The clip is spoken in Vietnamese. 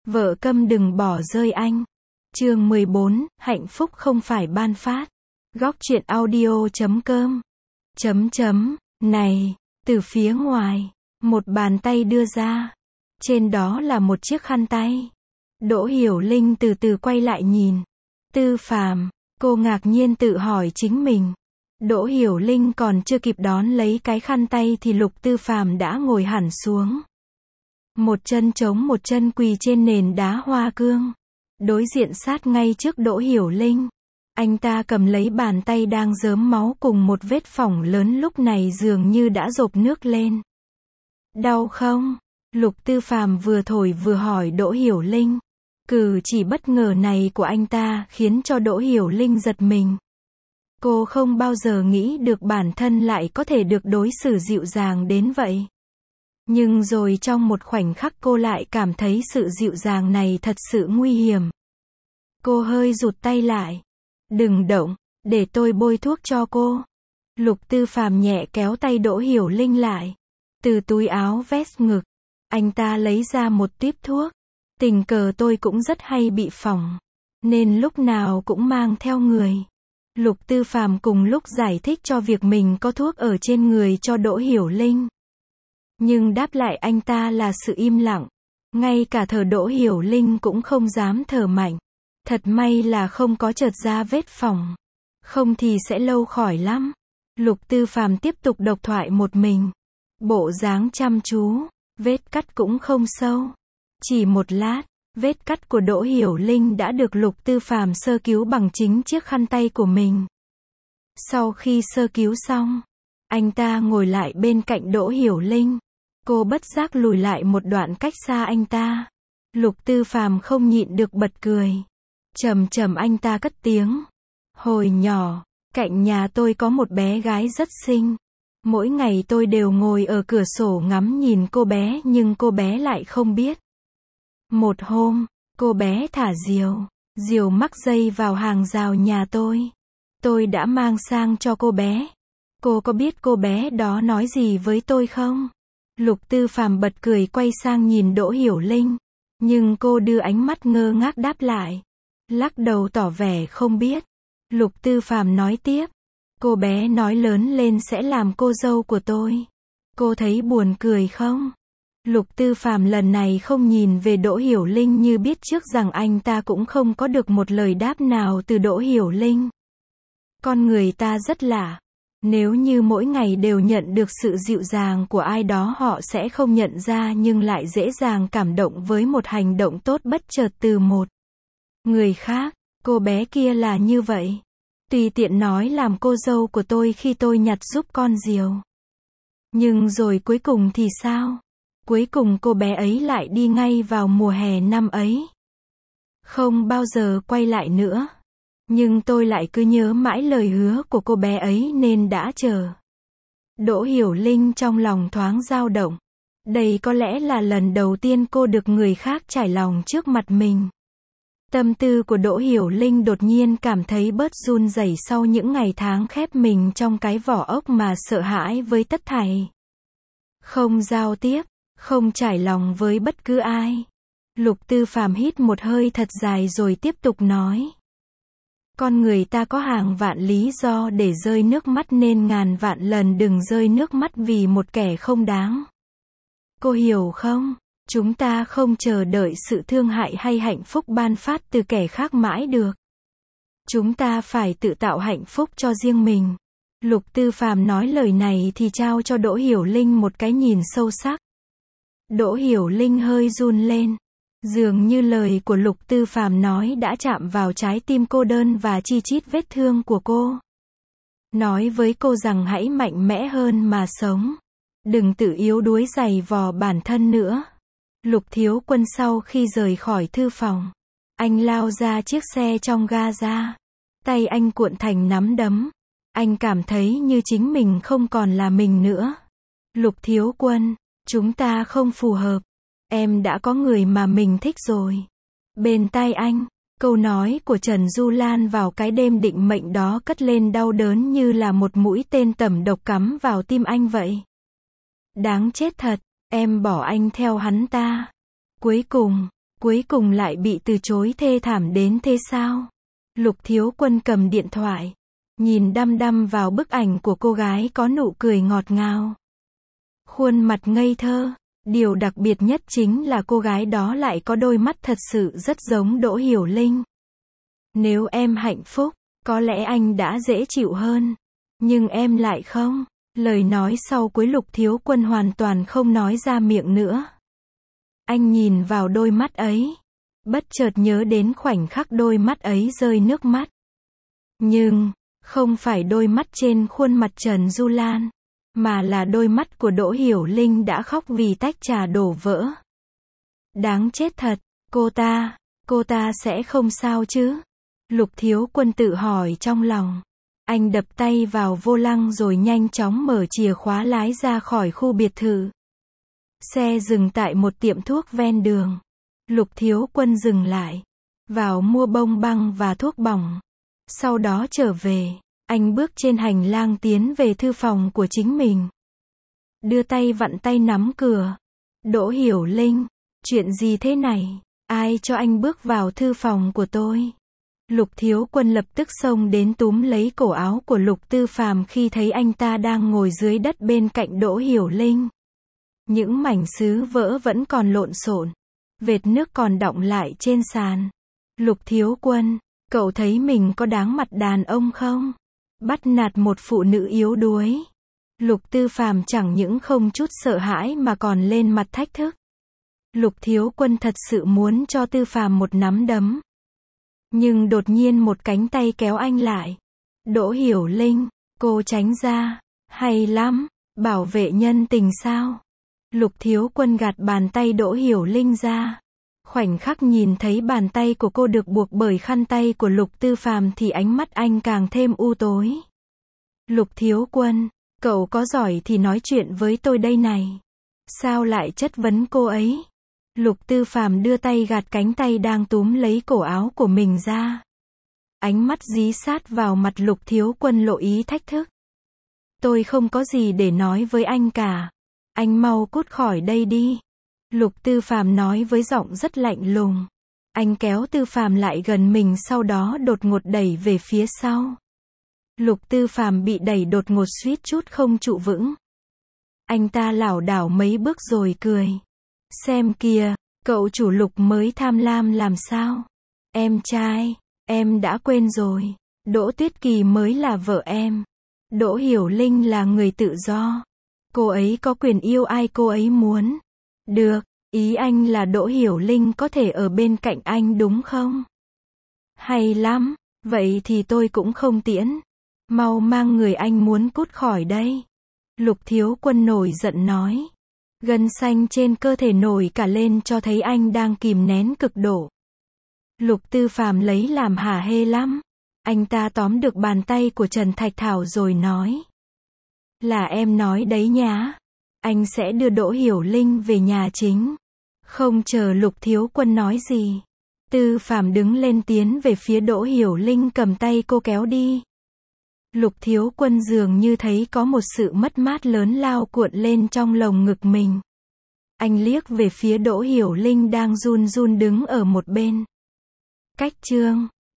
Vợ câm đừng bỏ rơi anh. Chương 14, hạnh phúc không phải ban phát. Góc truyện audio.com. Này, từ phía ngoài, một bàn tay đưa ra. Trên đó là một chiếc khăn tay. Đỗ Hiểu Linh từ từ quay lại nhìn. Tư Phàm, cô ngạc nhiên tự hỏi chính mình. Đỗ Hiểu Linh còn chưa kịp đón lấy cái khăn tay thì Lục Tư Phàm đã ngồi hẳn xuống. Một chân chống một chân quỳ trên nền đá hoa cương. Đối diện sát ngay trước Đỗ Hiểu Linh. Anh ta cầm lấy bàn tay đang rớm máu cùng một vết phỏng lớn lúc này dường như đã rộp nước lên. Đau không? Lục Tư Phàm vừa thổi vừa hỏi Đỗ Hiểu Linh. Cử chỉ bất ngờ này của anh ta khiến cho Đỗ Hiểu Linh giật mình. Cô không bao giờ nghĩ được bản thân lại có thể được đối xử dịu dàng đến vậy. Nhưng rồi trong một khoảnh khắc cô lại cảm thấy sự dịu dàng này thật sự nguy hiểm. Cô hơi rụt tay lại. Đừng động, để tôi bôi thuốc cho cô. Lục Tư Phàm nhẹ kéo tay Đỗ Hiểu Linh lại. Từ túi áo vest ngực, anh ta lấy ra một tuýp thuốc. Tình cờ tôi cũng rất hay bị phỏng, nên lúc nào cũng mang theo người. Lục Tư Phàm cùng lúc giải thích cho việc mình có thuốc ở trên người cho Đỗ Hiểu Linh. Nhưng đáp lại anh ta là sự im lặng. Ngay cả thở Đỗ Hiểu Linh cũng không dám thở mạnh. Thật may là không có chợt ra vết phỏng. Không thì sẽ lâu khỏi lắm. Lục Tư Phàm tiếp tục độc thoại một mình. Bộ dáng chăm chú. Vết cắt cũng không sâu. Chỉ một lát, vết cắt của Đỗ Hiểu Linh đã được Lục Tư Phàm sơ cứu bằng chính chiếc khăn tay của mình. Sau khi sơ cứu xong, anh ta ngồi lại bên cạnh Đỗ Hiểu Linh. Cô bất giác lùi lại một đoạn cách xa anh ta. Lục Tư Phàm không nhịn được bật cười. Trầm trầm anh ta cất tiếng. Hồi nhỏ, cạnh nhà tôi có một bé gái rất xinh. Mỗi ngày tôi đều ngồi ở cửa sổ ngắm nhìn cô bé nhưng cô bé lại không biết. Một hôm, cô bé thả diều mắc dây vào hàng rào nhà tôi. Tôi đã mang sang cho cô bé. Cô có biết cô bé đó nói gì với tôi không? Lục Tư Phàm bật cười quay sang nhìn Đỗ Hiểu Linh. Nhưng cô đưa ánh mắt ngơ ngác đáp lại. Lắc đầu tỏ vẻ không biết. Lục Tư Phàm nói tiếp. Cô bé nói lớn lên sẽ làm cô dâu của tôi. Cô thấy buồn cười không? Lục Tư Phàm lần này không nhìn về Đỗ Hiểu Linh như biết trước rằng anh ta cũng không có được một lời đáp nào từ Đỗ Hiểu Linh. Con người ta rất lạ. Nếu như mỗi ngày đều nhận được sự dịu dàng của ai đó họ sẽ không nhận ra nhưng lại dễ dàng cảm động với một hành động tốt bất chợt từ một người khác. Cô bé kia là như vậy. Tùy tiện nói làm cô dâu của tôi khi tôi nhặt giúp con diều. Nhưng rồi cuối cùng thì sao? Cuối cùng cô bé ấy lại đi ngay vào mùa hè năm ấy. Không bao giờ quay lại nữa. Nhưng tôi lại cứ nhớ mãi lời hứa của cô bé ấy nên đã chờ. Đỗ Hiểu Linh trong lòng thoáng dao động. Đây có lẽ là lần đầu tiên cô được người khác trải lòng trước mặt mình. Tâm tư của Đỗ Hiểu Linh đột nhiên cảm thấy bớt run rẩy sau những ngày tháng khép mình trong cái vỏ ốc mà sợ hãi với tất thảy. Không giao tiếp, không trải lòng với bất cứ ai. Lục Tư Phàm hít một hơi thật dài rồi tiếp tục nói. Con người ta có hàng vạn lý do để rơi nước mắt nên ngàn vạn lần đừng rơi nước mắt vì một kẻ không đáng. Cô hiểu không? Chúng ta không chờ đợi sự thương hại hay hạnh phúc ban phát từ kẻ khác mãi được. Chúng ta phải tự tạo hạnh phúc cho riêng mình. Lục Tư Phàm nói lời này thì trao cho Đỗ Hiểu Linh một cái nhìn sâu sắc. Đỗ Hiểu Linh hơi run lên. Dường như lời của Lục Tư Phàm nói đã chạm vào trái tim cô đơn và chi chít vết thương của cô. Nói với cô rằng hãy mạnh mẽ hơn mà sống. Đừng tự yếu đuối giày vò bản thân nữa. Lục Thiếu Quân sau khi rời khỏi thư phòng, anh lao ra chiếc xe trong ga-ra. Tay anh cuộn thành nắm đấm. Anh cảm thấy như chính mình không còn là mình nữa. Lục Thiếu Quân, chúng ta không phù hợp. Em đã có người mà mình thích rồi. Bên tai anh, câu nói của Trần Du Lan vào cái đêm định mệnh đó cất lên đau đớn như là một mũi tên tẩm độc cắm vào tim anh vậy. Đáng chết thật, em bỏ anh theo hắn ta. Cuối cùng, Cuối cùng lại bị từ chối thê thảm đến thế sao? Lục Thiếu Quân cầm điện thoại, nhìn đăm đăm vào bức ảnh của cô gái có nụ cười ngọt ngào. Khuôn mặt ngây thơ, điều đặc biệt nhất chính là cô gái đó lại có đôi mắt thật sự rất giống Đỗ Hiểu Linh. Nếu em hạnh phúc, có lẽ anh đã dễ chịu hơn. Nhưng em lại không. Lời nói sau cuối Lục Thiếu Quân hoàn toàn không nói ra miệng nữa. Anh nhìn vào đôi mắt ấy, bất chợt nhớ đến khoảnh khắc đôi mắt ấy rơi nước mắt. Nhưng, không phải đôi mắt trên khuôn mặt Trần Du Lan, mà là đôi mắt của Đỗ Hiểu Linh đã khóc vì tách trà đổ vỡ. Đáng chết thật, cô ta sẽ không sao chứ? Lục Thiếu Quân tự hỏi trong lòng. Anh đập tay vào vô lăng rồi nhanh chóng mở chìa khóa lái ra khỏi khu biệt thự. Xe dừng tại một tiệm thuốc ven đường. Lục Thiếu Quân dừng lại, vào mua bông băng và thuốc bỏng. Sau đó trở về, anh bước trên hành lang tiến về thư phòng của chính mình. Đưa tay vặn tay nắm cửa. Đỗ Hiểu Linh, chuyện gì thế này? Ai cho anh bước vào thư phòng của tôi? Lục Thiếu Quân lập tức xông đến túm lấy cổ áo của Lục Tư Phàm khi thấy anh ta đang ngồi dưới đất bên cạnh Đỗ Hiểu Linh. Những mảnh sứ vỡ vẫn còn lộn xộn, vệt nước còn đọng lại trên sàn. Lục Thiếu Quân, cậu thấy mình có đáng mặt đàn ông không? Bắt nạt một phụ nữ yếu đuối. Lục Tư Phàm chẳng những không chút sợ hãi mà còn lên mặt thách thức. Lục Thiếu Quân thật sự muốn cho Tư Phàm một nắm đấm. Nhưng đột nhiên một cánh tay kéo anh lại. Đỗ Hiểu Linh, cô tránh ra. Hay lắm, bảo vệ nhân tình sao? Lục Thiếu Quân gạt bàn tay Đỗ Hiểu Linh ra. Khoảnh khắc nhìn thấy bàn tay của cô được buộc bởi khăn tay của Lục Tư Phàm thì ánh mắt anh càng thêm u tối. Lục Thiếu Quân, cậu có giỏi thì nói chuyện với tôi đây này. Sao lại chất vấn cô ấy? Lục Tư Phàm đưa tay gạt cánh tay đang túm lấy cổ áo của mình ra. Ánh mắt dí sát vào mặt Lục Thiếu Quân lộ ý thách thức. Tôi không có gì để nói với anh cả. Anh mau cút khỏi đây đi. Lục Tư Phàm nói với giọng rất lạnh lùng. Anh kéo Tư Phàm lại gần mình sau đó đột ngột đẩy về phía sau. Lục Tư Phàm bị đẩy đột ngột suýt chút không trụ vững. Anh ta lảo đảo mấy bước rồi cười. Xem kìa, cậu chủ Lục mới tham lam làm sao? Em trai, em đã quên rồi. Đỗ Tuyết Kỳ mới là vợ em. Đỗ Hiểu Linh là người tự do. Cô ấy có quyền yêu ai cô ấy muốn. Được, ý anh là Đỗ Hiểu Linh có thể ở bên cạnh anh đúng không? Hay lắm, vậy thì tôi cũng không tiễn. Mau mang người anh muốn cút khỏi đây. Lục Thiếu Quân nổi giận nói. Gân xanh trên cơ thể nổi cả lên cho thấy anh đang kìm nén cực độ. Lục Tư Phàm lấy làm hả hê lắm. Anh ta tóm được bàn tay của Trần Thạch Thảo rồi nói. Là em nói đấy nhá. Anh sẽ đưa Đỗ Hiểu Linh về nhà chính. Không chờ Lục Thiếu Quân nói gì. Tư Phàm đứng lên tiến về phía Đỗ Hiểu Linh cầm tay cô kéo đi. Lục Thiếu Quân dường như thấy có một sự mất mát lớn lao cuộn lên trong lồng ngực mình. Anh liếc về phía Đỗ Hiểu Linh đang run run đứng ở một bên. Cách chương